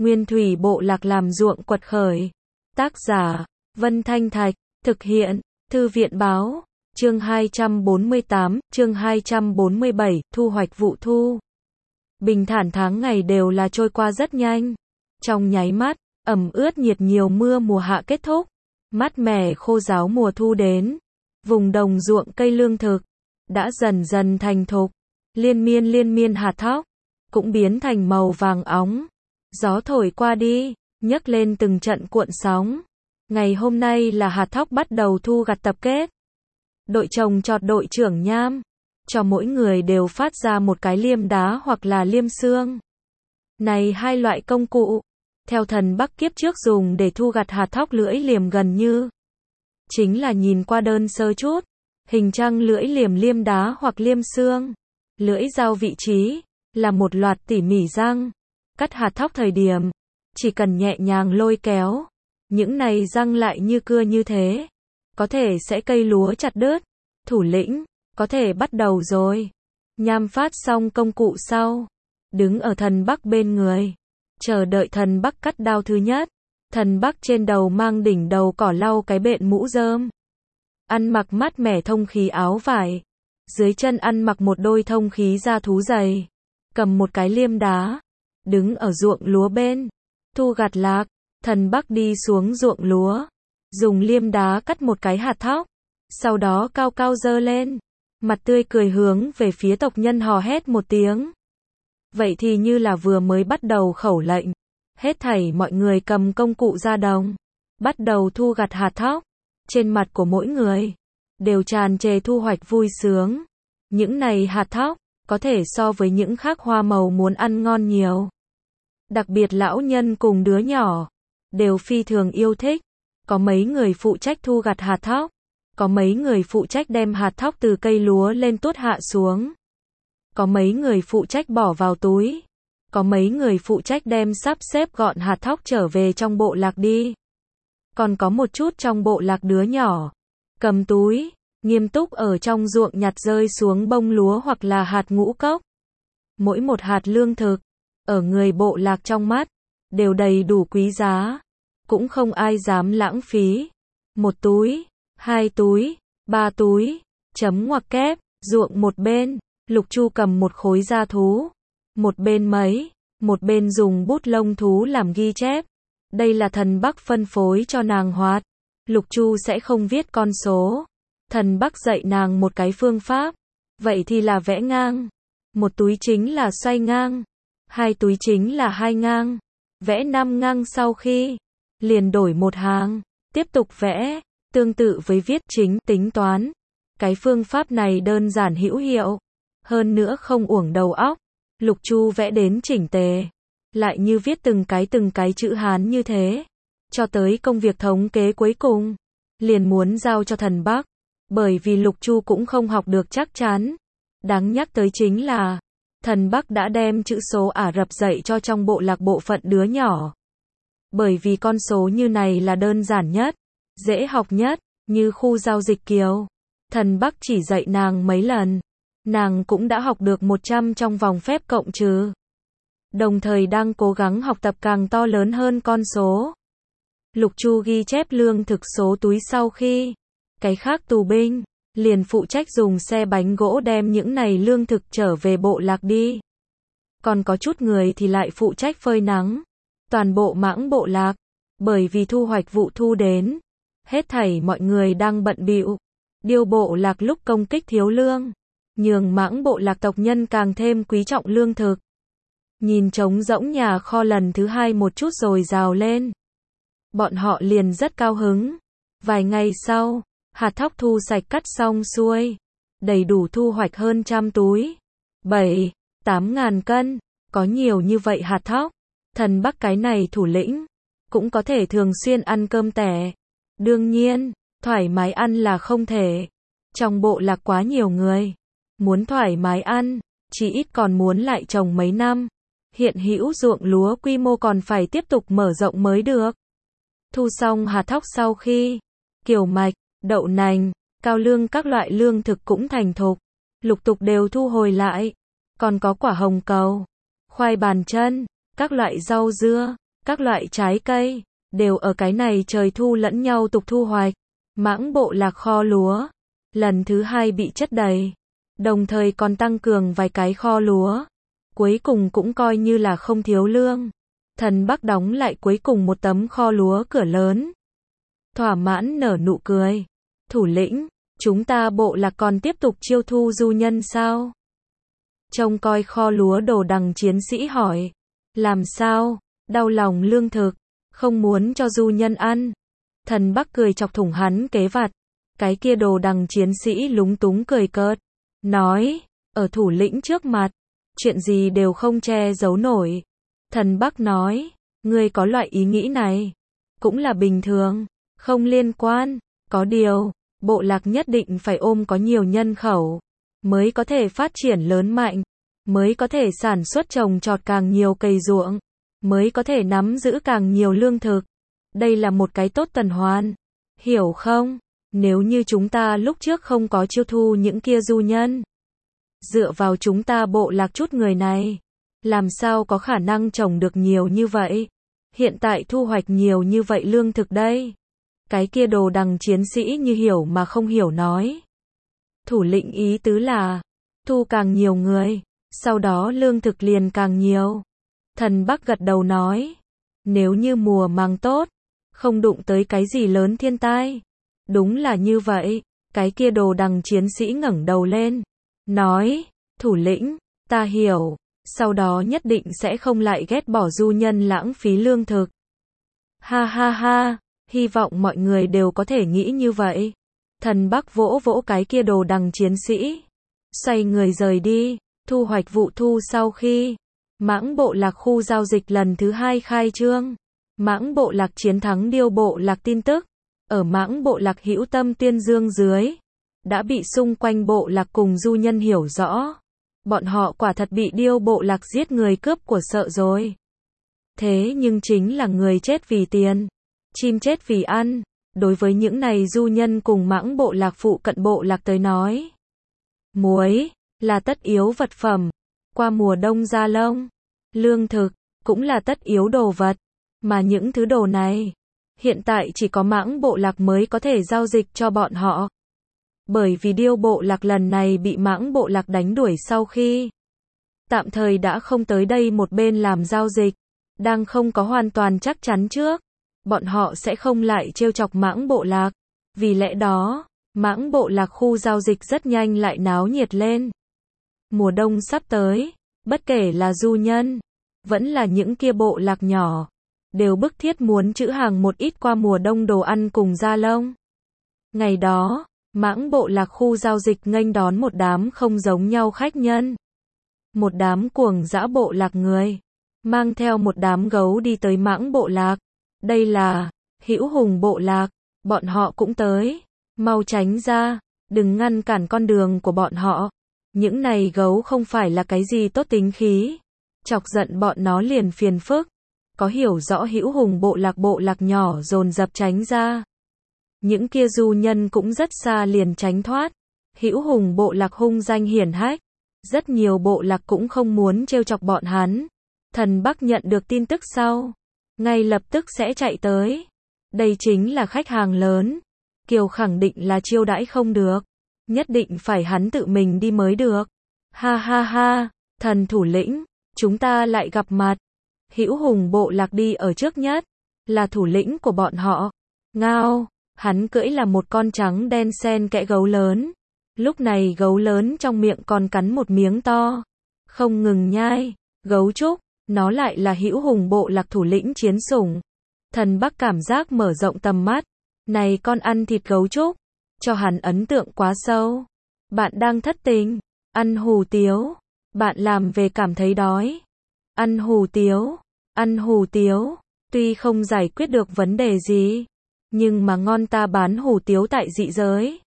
Nguyên thủy bộ lạc làm ruộng quật khởi. Tác giả, Vân Thanh Thạch, thực hiện, Thư viện Báo, chương 248, chương 247, thu hoạch vụ thu. Bình thản tháng ngày đều là trôi qua rất nhanh. Trong nháy mắt, ẩm ướt nhiệt nhiều mưa mùa hạ kết thúc. Mát mẻ khô ráo mùa thu đến. Vùng đồng ruộng cây lương thực đã dần dần thành thục. Liên miên hạt thóc cũng biến thành màu vàng óng. Gió thổi qua đi, nhấc lên từng trận cuộn sóng. Ngày hôm nay là hạt thóc bắt đầu thu gặt tập kết. Đội trồng trọt đội trưởng Nham cho mỗi người đều phát ra một cái liêm đá hoặc là liêm xương. Này hai loại công cụ, theo thần Bắc kiếp trước dùng để thu gặt hạt thóc lưỡi liềm gần như chính là nhìn qua đơn sơ chút, hình trăng lưỡi liềm liêm đá hoặc liêm xương. Lưỡi dao vị trí là một loạt tỉ mỉ răng, cắt hạt thóc thời điểm chỉ cần nhẹ nhàng lôi kéo, những này răng lại như cưa như thế, có thể sẽ cây lúa chặt đứt. Thủ lĩnh, có thể bắt đầu rồi. Nham phát xong công cụ sau, đứng ở thần Bắc bên người, chờ đợi thần Bắc cắt đao thứ nhất. Thần Bắc trên đầu mang đỉnh đầu cỏ lau cái bện mũ rơm, ăn mặc mát mẻ thông khí áo vải, dưới chân ăn mặc một đôi thông khí da thú giày, cầm một cái liêm đá, đứng ở ruộng lúa bên, thu gặt lạc. Thần Bắc đi xuống ruộng lúa, dùng liêm đá cắt một cái hạt thóc, sau đó cao cao giơ lên, mặt tươi cười hướng về phía tộc nhân hò hét một tiếng. Vậy thì như là vừa mới bắt đầu khẩu lệnh, hết thảy mọi người cầm công cụ ra đồng, bắt đầu thu gặt hạt thóc. Trên mặt của mỗi người đều tràn trề thu hoạch vui sướng. Những này hạt thóc có thể so với những khác hoa màu muốn ăn ngon nhiều. Đặc biệt lão nhân cùng đứa nhỏ đều phi thường yêu thích. Có mấy người phụ trách thu gặt hạt thóc, có mấy người phụ trách đem hạt thóc từ cây lúa lên tuốt hạ xuống, có mấy người phụ trách bỏ vào túi, có mấy người phụ trách đem sắp xếp gọn hạt thóc trở về trong bộ lạc đi. Còn có một chút trong bộ lạc đứa nhỏ cầm túi, nghiêm túc ở trong ruộng nhặt rơi xuống bông lúa hoặc là hạt ngũ cốc. Mỗi một hạt lương thực ở người bộ lạc trong mắt đều đầy đủ quý giá, cũng không ai dám lãng phí. Một túi, hai túi, ba túi, chấm ngoặc kép. Ruộng một bên, Lục Chu cầm một khối da thú, một bên một bên dùng bút lông thú làm ghi chép. Đây là thần Bắc phân phối cho nàng hoạt. Lục Chu sẽ không viết con số. Thần Bắc dạy nàng một cái phương pháp, vậy thì là vẽ ngang. Một túi chính là xoay ngang, hai túi chính là hai ngang. Vẽ 5 ngang sau khi liền đổi một hàng, tiếp tục vẽ, tương tự với viết chính tính toán. Cái phương pháp này đơn giản hữu hiệu, hơn nữa không uổng đầu óc. Lục Chu vẽ đến chỉnh tề, lại như viết từng cái chữ Hán như thế. Cho tới công việc thống kế cuối cùng, liền muốn giao cho thần Bắc, bởi vì Lục Chu cũng không học được chắc chắn. Đáng nhắc tới chính là, thần Bắc đã đem chữ số Ả Rập dạy cho trong bộ lạc bộ phận đứa nhỏ. Bởi vì con số như này là đơn giản nhất, dễ học nhất, như khu giao dịch kiều. Thần Bắc chỉ dạy nàng mấy lần, nàng cũng đã học được 100 trong vòng phép cộng trừ. Đồng thời đang cố gắng học tập càng to lớn hơn con số. Lục Chu ghi chép lương thực số túi sau khi, cái khác tù binh liền phụ trách dùng xe bánh gỗ đem những này lương thực trở về bộ lạc đi. Còn có chút người thì lại phụ trách phơi nắng toàn bộ mãng bộ lạc, bởi vì thu hoạch vụ thu đến, hết thảy mọi người đang bận bịu. Điêu bộ lạc lúc công kích thiếu lương, nhường mãng bộ lạc tộc nhân càng thêm quý trọng lương thực. Nhìn trống rỗng nhà kho lần thứ hai một chút rồi rào lên, bọn họ liền rất cao hứng. Vài ngày sau, hạt thóc thu sạch cắt xong xuôi, đầy đủ thu hoạch hơn 100 túi, 7-8 ngàn cân. Có nhiều như vậy hạt thóc, thần Bắc cái này thủ lĩnh cũng có thể thường xuyên ăn cơm tẻ. Đương nhiên, thoải mái ăn là không thể. Trong bộ lạc quá nhiều người, muốn thoải mái ăn, chỉ ít còn muốn lại trồng mấy năm. Hiện hữu ruộng lúa quy mô còn phải tiếp tục mở rộng mới được. Thu xong hạt thóc sau khi, kiều mạch, đậu nành, cao lương các loại lương thực cũng thành thục, lục tục đều thu hồi lại. Còn có quả hồng cầu, khoai bàn chân, các loại rau dưa, các loại trái cây, đều ở cái này trời thu lẫn nhau tục thu hoạch. Mãng bộ lạc kho lúa, lần thứ 2 bị chất đầy, đồng thời còn tăng cường vài cái kho lúa. Cuối cùng cũng coi như là không thiếu lương. Thần Bắc đóng lại cuối cùng một tấm kho lúa cửa lớn. Thỏa mãn nở nụ cười. Thủ lĩnh, chúng ta bộ lạc còn tiếp tục chiêu thu du nhân sao? Trông coi kho lúa Đồ Đằng chiến sĩ hỏi. Làm sao? Đau lòng lương thực, không muốn cho du nhân ăn. Thần Bắc cười chọc thủng hắn kế vặt. Cái kia Đồ Đằng chiến sĩ lúng túng cười cợt. Nói, ở thủ lĩnh trước mặt, chuyện gì đều không che giấu nổi. Thần Bắc nói, ngươi có loại ý nghĩ này, cũng là bình thường, không liên quan. Có điều, bộ lạc nhất định phải ôm có nhiều nhân khẩu, mới có thể phát triển lớn mạnh, mới có thể sản xuất trồng trọt càng nhiều cây ruộng, mới có thể nắm giữ càng nhiều lương thực. Đây là một cái tốt tuần hoàn, hiểu không? Nếu như chúng ta lúc trước không có chiêu thu những kia du nhân, dựa vào chúng ta bộ lạc chút người này, làm sao có khả năng trồng được nhiều như vậy? Hiện tại thu hoạch nhiều như vậy lương thực đây. Cái kia Đồ Đằng chiến sĩ như hiểu mà không hiểu nói. Thủ lĩnh ý tứ là, thu càng nhiều người, sau đó lương thực liền càng nhiều. Thần Bắc gật đầu nói, nếu như mùa màng tốt, không đụng tới cái gì lớn thiên tai. Đúng là như vậy. Cái kia Đồ Đằng chiến sĩ ngẩng đầu lên, nói, thủ lĩnh, ta hiểu, sau đó nhất định sẽ không lại ghét bỏ du nhân lãng phí lương thực. Ha ha ha, hy vọng mọi người đều có thể nghĩ như vậy. Thần Bắc vỗ vỗ cái kia Đồ Đằng chiến sĩ, xoay người rời đi. Thu hoạch vụ thu sau khi Mãng bộ lạc khu giao dịch lần thứ 2 khai trương, Mãng bộ lạc chiến thắng Điêu bộ lạc tin tức, ở Mãng bộ lạc hữu tâm tuyên dương dưới, đã bị xung quanh bộ lạc cùng du nhân hiểu rõ. Bọn họ quả thật bị Điêu bộ lạc giết người cướp của sợ rồi. Thế nhưng chính là người chết vì tiền, chim chết vì ăn. Đối với những này du nhân cùng Mãng bộ lạc phụ cận bộ lạc tới nói, muối là tất yếu vật phẩm. Qua mùa đông ra lông, lương thực cũng là tất yếu đồ vật. Mà những thứ đồ này, hiện tại chỉ có Mãng bộ lạc mới có thể giao dịch cho bọn họ. Bởi vì Điêu bộ lạc lần này bị Mãng bộ lạc đánh đuổi sau khi tạm thời đã không tới đây một bên làm giao dịch, đang không có hoàn toàn chắc chắn trước, bọn họ sẽ không lại trêu chọc Mãng bộ lạc. Vì lẽ đó, Mãng bộ lạc khu giao dịch rất nhanh lại náo nhiệt lên. Mùa đông sắp tới, bất kể là du nhân, vẫn là những kia bộ lạc nhỏ, đều bức thiết muốn trữ hàng một ít qua mùa đông đồ ăn cùng da lông. Ngày đó, Mãng bộ lạc khu giao dịch nghênh đón một đám không giống nhau khách nhân. Một đám cuồng dã bộ lạc người, mang theo một đám gấu đi tới Mãng bộ lạc. Đây là Hữu Hùng bộ lạc, bọn họ cũng tới. Mau tránh ra, đừng ngăn cản con đường của bọn họ. Những này gấu không phải là cái gì tốt tính khí, chọc giận bọn nó liền phiền phức. Có hiểu rõ Hữu Hùng bộ lạc nhỏ dồn dập tránh ra. Những kia du nhân cũng rất xa liền tránh thoát. Hữu Hùng bộ lạc hung danh hiển hách, rất nhiều bộ lạc cũng không muốn trêu chọc bọn hắn. Thần Bắc nhận được tin tức sau, ngay lập tức sẽ chạy tới. Đây chính là khách hàng lớn, Kiều khẳng định là chiêu đãi không được, nhất định phải hắn tự mình đi mới được. Ha ha ha, thần thủ lĩnh, chúng ta lại gặp mặt. Hữu Hùng bộ lạc đi ở trước nhất, là thủ lĩnh của bọn họ. Ngao, hắn cưỡi là một con trắng đen xen kẽ gấu lớn. Lúc này gấu lớn trong miệng còn cắn một miếng to, không ngừng nhai. Gấu trúc, nó lại là Hữu Hùng bộ lạc thủ lĩnh chiến sủng. Thần Bắc cảm giác mở rộng tầm mắt. Này con ăn thịt gấu trúc, cho hắn ấn tượng quá sâu. Bạn đang thất tình, ăn hủ tiếu, bạn làm về cảm thấy đói. Ăn hủ tiếu, tuy không giải quyết được vấn đề gì, nhưng mà ngon, ta bán hủ tiếu tại dị giới.